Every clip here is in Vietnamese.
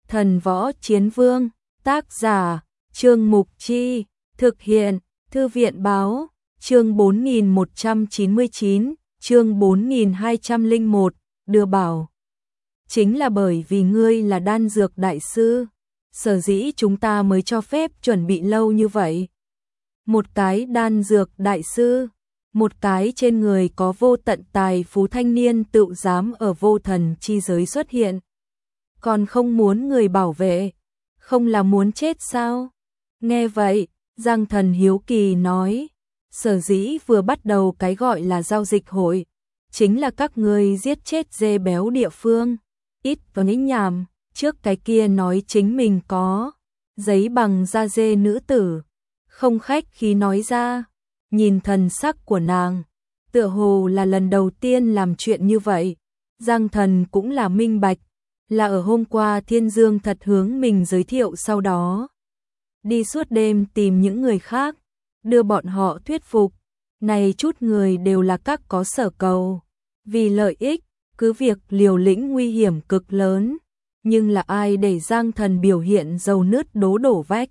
Thần Võ Chiến Vương, tác giả, Trương Mục Chi, thực hiện, Thư viện Báo, chương 4199, chương 4201, đưa bảo. Chính là bởi vì ngươi là đan dược đại sư, sở dĩ chúng ta mới cho phép chuẩn bị lâu như vậy. Một cái đan dược đại sư, một cái trên người có vô tận tài phú thanh niên tự dám ở vô thần chi giới xuất hiện. Còn không muốn người bảo vệ, không là muốn chết sao? Nghe vậy, Giang Thần hiếu kỳ nói, sở dĩ vừa bắt đầu cái gọi là giao dịch hội, chính là các ngươi giết chết dê béo địa phương. Ít có nhích nhảm, trước cái kia nói chính mình có giấy bằng da dê nữ tử, không khách khí nói ra, nhìn thần sắc của nàng, tựa hồ là lần đầu tiên làm chuyện như vậy. Giang Thần cũng là minh bạch, là ở hôm qua Thiên Dương thật hướng mình giới thiệu, sau đó đi suốt đêm tìm những người khác, đưa bọn họ thuyết phục. Này chút người đều là các có sở cầu, vì lợi ích, cứ việc liều lĩnh nguy hiểm cực lớn, nhưng là ai để Giang Thần biểu hiện dầu nứt đố đổ vách,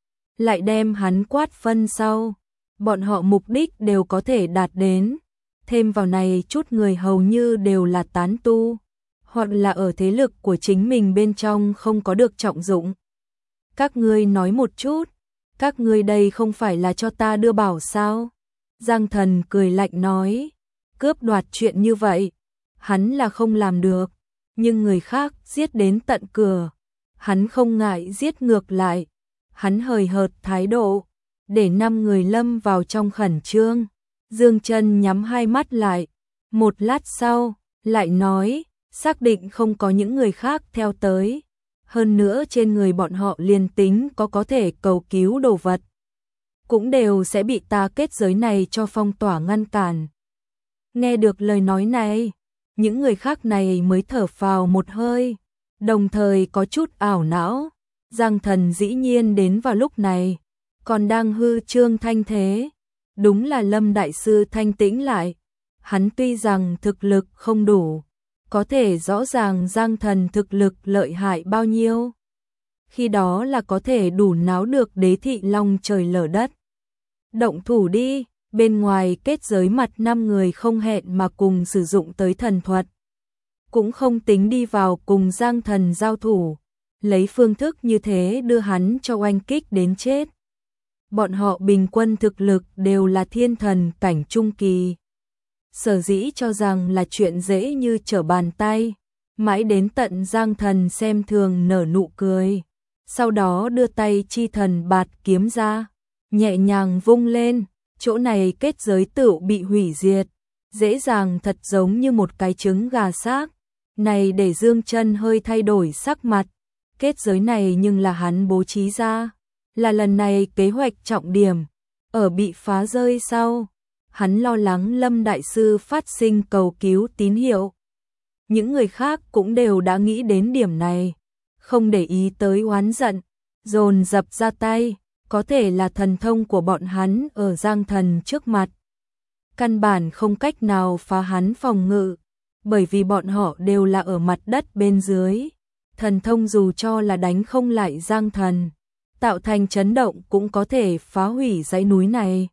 lại đem hắn quát phân sau, bọn họ mục đích đều có thể đạt đến. Thêm vào này chút người hầu như đều là tán tu, hoặc là ở thế lực của chính mình bên trong không có được trọng dụng. Các ngươi nói một chút, các ngươi đây không phải là cho ta đưa bảo sao? Giang Thần cười lạnh nói, cướp đoạt chuyện như vậy, hắn là không làm được, nhưng người khác giết đến tận cửa, hắn không ngại giết ngược lại. Hắn hời hợt thái độ, để 5 người lâm vào trong khẩn trương. Dương Chân nhắm hai mắt lại, một lát sau, lại nói, xác định không có những người khác theo tới. Hơn nữa trên người bọn họ liền tính có thể cầu cứu đồ vật, cũng đều sẽ bị ta kết giới này cho phong tỏa ngăn cản. Nghe được lời nói này, những người khác này mới thở phào một hơi, đồng thời có chút ảo não. Giang Thần dĩ nhiên đến vào lúc này, còn đang hư trương thanh thế. Đúng là Lâm Đại Sư thanh tĩnh lại, hắn tuy rằng thực lực không đủ, có thể rõ ràng Giang Thần thực lực lợi hại bao nhiêu. Khi đó là có thể đủ náo được đế thị long trời lở đất. Động thủ đi, bên ngoài kết giới mặt 5 người không hẹn mà cùng sử dụng tới thần thuật. Cũng không tính đi vào cùng Giang Thần giao thủ, lấy phương thức như thế đưa hắn cho oanh kích đến chết. Bọn họ bình quân thực lực đều là thiên thần cảnh trung kỳ. Sở dĩ cho rằng là chuyện dễ như trở bàn tay, mãi đến tận Giang Thần xem thường nở nụ cười, sau đó đưa tay chi thần bạt kiếm ra, nhẹ nhàng vung lên, chỗ này kết giới tựu bị hủy diệt, dễ dàng thật giống như một cái trứng gà xác. Này để Dương Chân hơi thay đổi sắc mặt, kết giới này nhưng là hắn bố trí ra, là lần này kế hoạch trọng điểm, ở bị phá rơi sau, hắn lo lắng Lâm Đại Sư phát sinh cầu cứu tín hiệu. Những người khác cũng đều đã nghĩ đến điểm này, không để ý tới oán giận, dồn dập ra tay, có thể là thần thông của bọn hắn ở Giang Thần trước mặt, căn bản không cách nào phá hắn phòng ngự, bởi vì bọn họ đều là ở mặt đất bên dưới. Thần thông dù cho là đánh không lại Giang Thần, tạo thành chấn động cũng có thể phá hủy dãy núi này.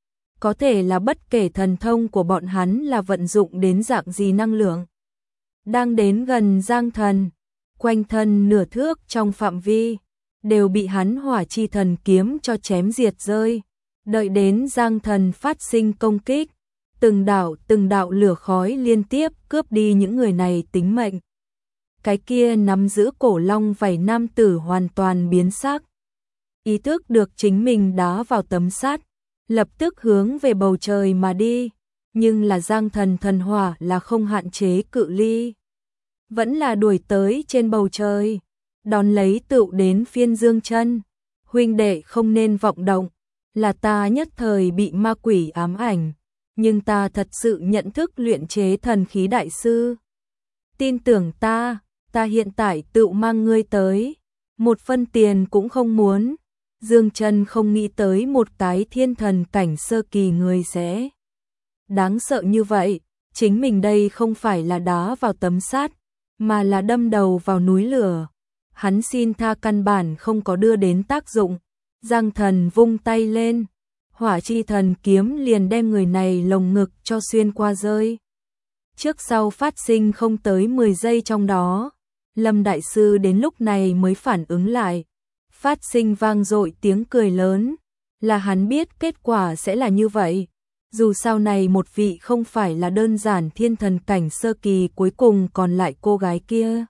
Có thể là bất kể thần thông của bọn hắn là vận dụng đến dạng gì năng lượng, đang đến gần Giang Thần, quanh thân nửa thước trong phạm vi, đều bị hắn hỏa chi thần kiếm cho chém diệt rơi. Đợi đến Giang Thần phát sinh công kích, từng đạo lửa khói liên tiếp cướp đi những người này tính mệnh. Cái kia nắm giữ cổ long vảy nam tử hoàn toàn biến sắc, ý thức được chính mình đá vào tấm sắt, lập tức hướng về bầu trời mà đi. Nhưng là Giang Thần thần hỏa là không hạn chế cự ly, vẫn là đuổi tới trên bầu trời, đón lấy tựu đến phiên Dương Chân. Huynh đệ không nên vọng động, là ta nhất thời bị ma quỷ ám ảnh, nhưng ta thật sự nhận thức luyện chế thần khí đại sư. Tin tưởng ta hiện tại tự mang ngươi tới, một phân tiền cũng không muốn. Dương Chân không nghĩ tới một cái thiên thần cảnh sơ kỳ người sẽ đáng sợ như vậy, chính mình đây không phải là đá vào tấm sắt, mà là đâm đầu vào núi lửa. hắn xin tha căn bản không có đưa đến tác dụng. Giang Thần vung tay lên, Hỏa Chi Thần kiếm liền đem người này lồng ngực cho xuyên qua rơi. Trước sau phát sinh không tới 10 giây trong đó, Lâm Đại Sư đến lúc này mới phản ứng lại, phát sinh vang dội tiếng cười lớn, là hắn biết kết quả sẽ là như vậy. Dù sau này một vị không phải là đơn giản thiên thần cảnh sơ kỳ cuối cùng còn lại cô gái kia.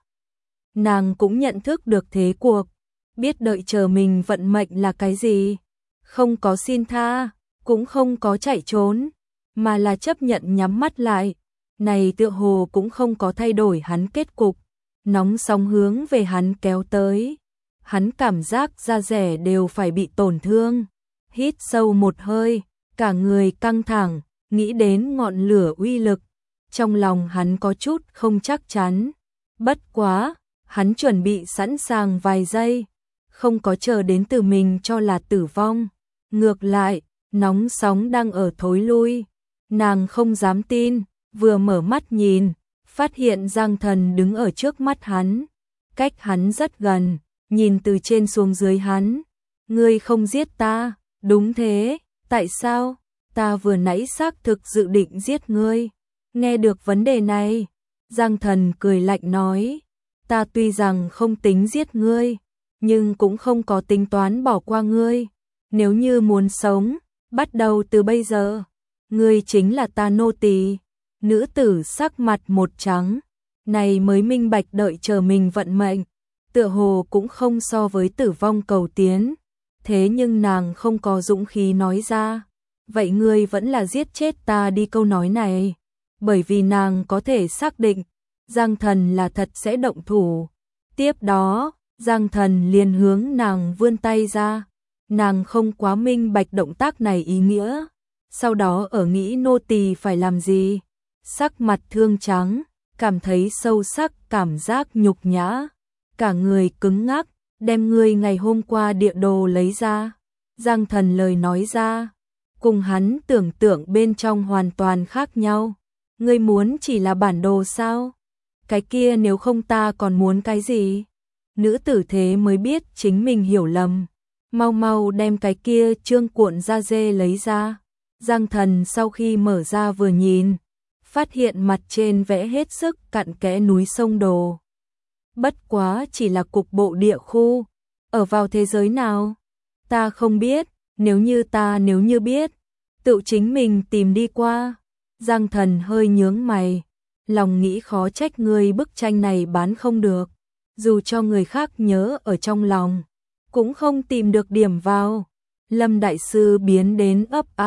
Nàng cũng nhận thức được thế cuộc, biết đợi chờ mình vận mệnh là cái gì. Không có xin tha, cũng không có chạy trốn, mà là chấp nhận nhắm mắt lại. Này tựa hồ cũng không có thay đổi hắn kết cục, nóng sóng hướng về hắn kéo tới. Hắn cảm giác da rẻ đều phải bị tổn thương. Hít sâu một hơi, cả người căng thẳng, nghĩ đến ngọn lửa uy lực. Trong lòng hắn có chút không chắc chắn. Bất quá, hắn chuẩn bị sẵn sàng vài giây, không có chờ đến từ mình cho là tử vong. Ngược lại, nóng sóng đang ở thối lui. Nàng không dám tin, vừa mở mắt nhìn, phát hiện Giang Thần đứng ở trước mắt hắn, cách hắn rất gần, nhìn từ trên xuống dưới hắn. Ngươi không giết ta, đúng thế, tại sao? Ta vừa nãy xác thực dự định giết ngươi. Nghe được vấn đề này, Giang Thần cười lạnh nói, ta tuy rằng không tính giết ngươi, nhưng cũng không có tính toán bỏ qua ngươi. Nếu như muốn sống, bắt đầu từ bây giờ, ngươi chính là ta nô tỳ. Nữ tử sắc mặt một trắng, này mới minh bạch đợi chờ mình vận mệnh, tựa hồ cũng không so với tử vong cầu tiến. Thế nhưng nàng không có dũng khí nói ra, vậy ngươi vẫn là giết chết ta đi câu nói này, bởi vì nàng có thể xác định, Giang Thần là thật sẽ động thủ. Tiếp đó, Giang Thần liền hướng nàng vươn tay ra, nàng không quá minh bạch động tác này ý nghĩa, sau đó ở nghĩ nô tỳ phải làm gì. Sắc mặt thương trắng, cảm thấy sâu sắc cảm giác nhục nhã, cả người cứng ngắc, đem ngươi ngày hôm qua địa đồ lấy ra. Giang Thần lời nói ra, cùng hắn tưởng tượng bên trong hoàn toàn khác nhau. Ngươi muốn chỉ là bản đồ sao? Cái kia nếu không ta còn muốn cái gì? Nữ tử thế mới biết chính mình hiểu lầm, mau mau đem cái kia trương cuộn da dê lấy ra. Giang Thần sau khi mở ra vừa nhìn, phát hiện mặt trên vẽ hết sức cặn kẽ núi sông đồ. Bất quá chỉ là cục bộ địa khu, ở vào thế giới nào? Ta không biết, nếu như biết, tự chính mình tìm đi qua. Giang Thần hơi nhướng mày, lòng nghĩ khó trách ngươi bức tranh này bán không được, dù cho người khác nhớ ở trong lòng, cũng không tìm được điểm vào. Lâm Đại Sư biến đến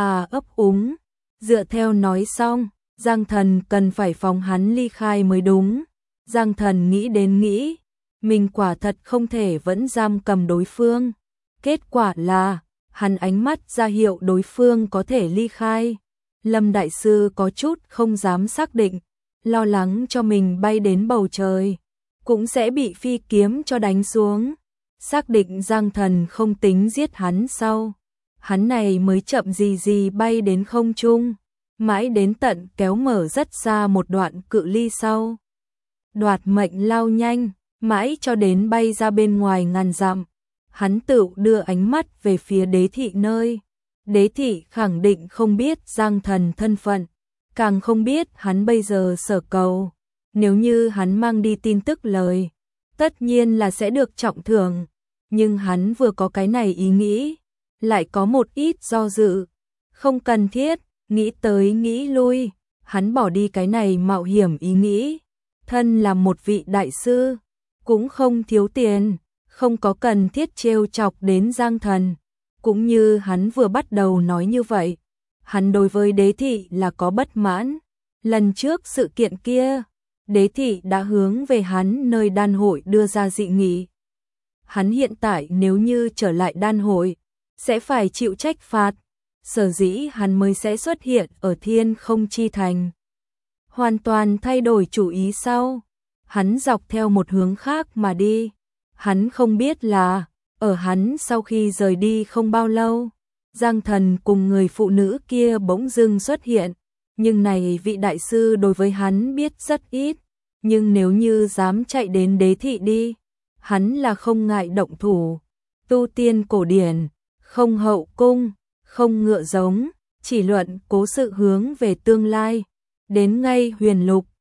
ấp úng, dựa theo nói xong, Giang Thần cần phải phóng hắn ly khai mới đúng. Giang Thần nghĩ đến nghĩ, mình quả thật không thể vẫn giam cầm đối phương. Kết quả là, hắn ánh mắt ra hiệu đối phương có thể ly khai. Lâm Đại Sư có chút không dám xác định, lo lắng cho mình bay đến bầu trời, cũng sẽ bị phi kiếm cho đánh xuống. Xác định Giang Thần không tính giết hắn sau, hắn này mới chậm gì bay đến không trung, mãi đến tận kéo mở rất xa một đoạn cự ly sau. Đoạt mệnh lao nhanh, mãi cho đến bay ra bên ngoài ngàn dặm, hắn tự đưa ánh mắt về phía Đế thị nơi. Đế thị khẳng định không biết Giang Thần thân phận, càng không biết hắn bây giờ sở cầu. Nếu như hắn mang đi tin tức lời, tất nhiên là sẽ được trọng thưởng. Nhưng hắn vừa có cái này ý nghĩ, lại có một ít do dự. Không cần thiết, nghĩ tới nghĩ lui, hắn bỏ đi cái này mạo hiểm ý nghĩ. Thân là một vị đại sư, cũng không thiếu tiền, không có cần thiết trêu chọc đến Giang Thần. Cũng như hắn vừa bắt đầu nói như vậy, hắn đối với Đế thị là có bất mãn. Lần trước sự kiện kia, Đế thị đã hướng về hắn nơi đan hội đưa ra dị nghị. Hắn hiện tại nếu như trở lại đan hội, sẽ phải chịu trách phạt. Sở dĩ hắn mới sẽ xuất hiện ở Thiên Không Chi Thành. Hoàn toàn thay đổi chủ ý sau, hắn dọc theo một hướng khác mà đi. Hắn không biết là, ở hắn sau khi rời đi không bao lâu, Giang Thần cùng người phụ nữ kia bỗng dưng xuất hiện. Nhưng này vị đại sư đối với hắn biết rất ít, nhưng nếu như dám chạy đến Đế thị đi, hắn là không ngại động thủ, tu tiên cổ điển, không hậu cung, không ngựa giống, chỉ luận cố sự hướng về tương lai. Đến ngay huyền lục,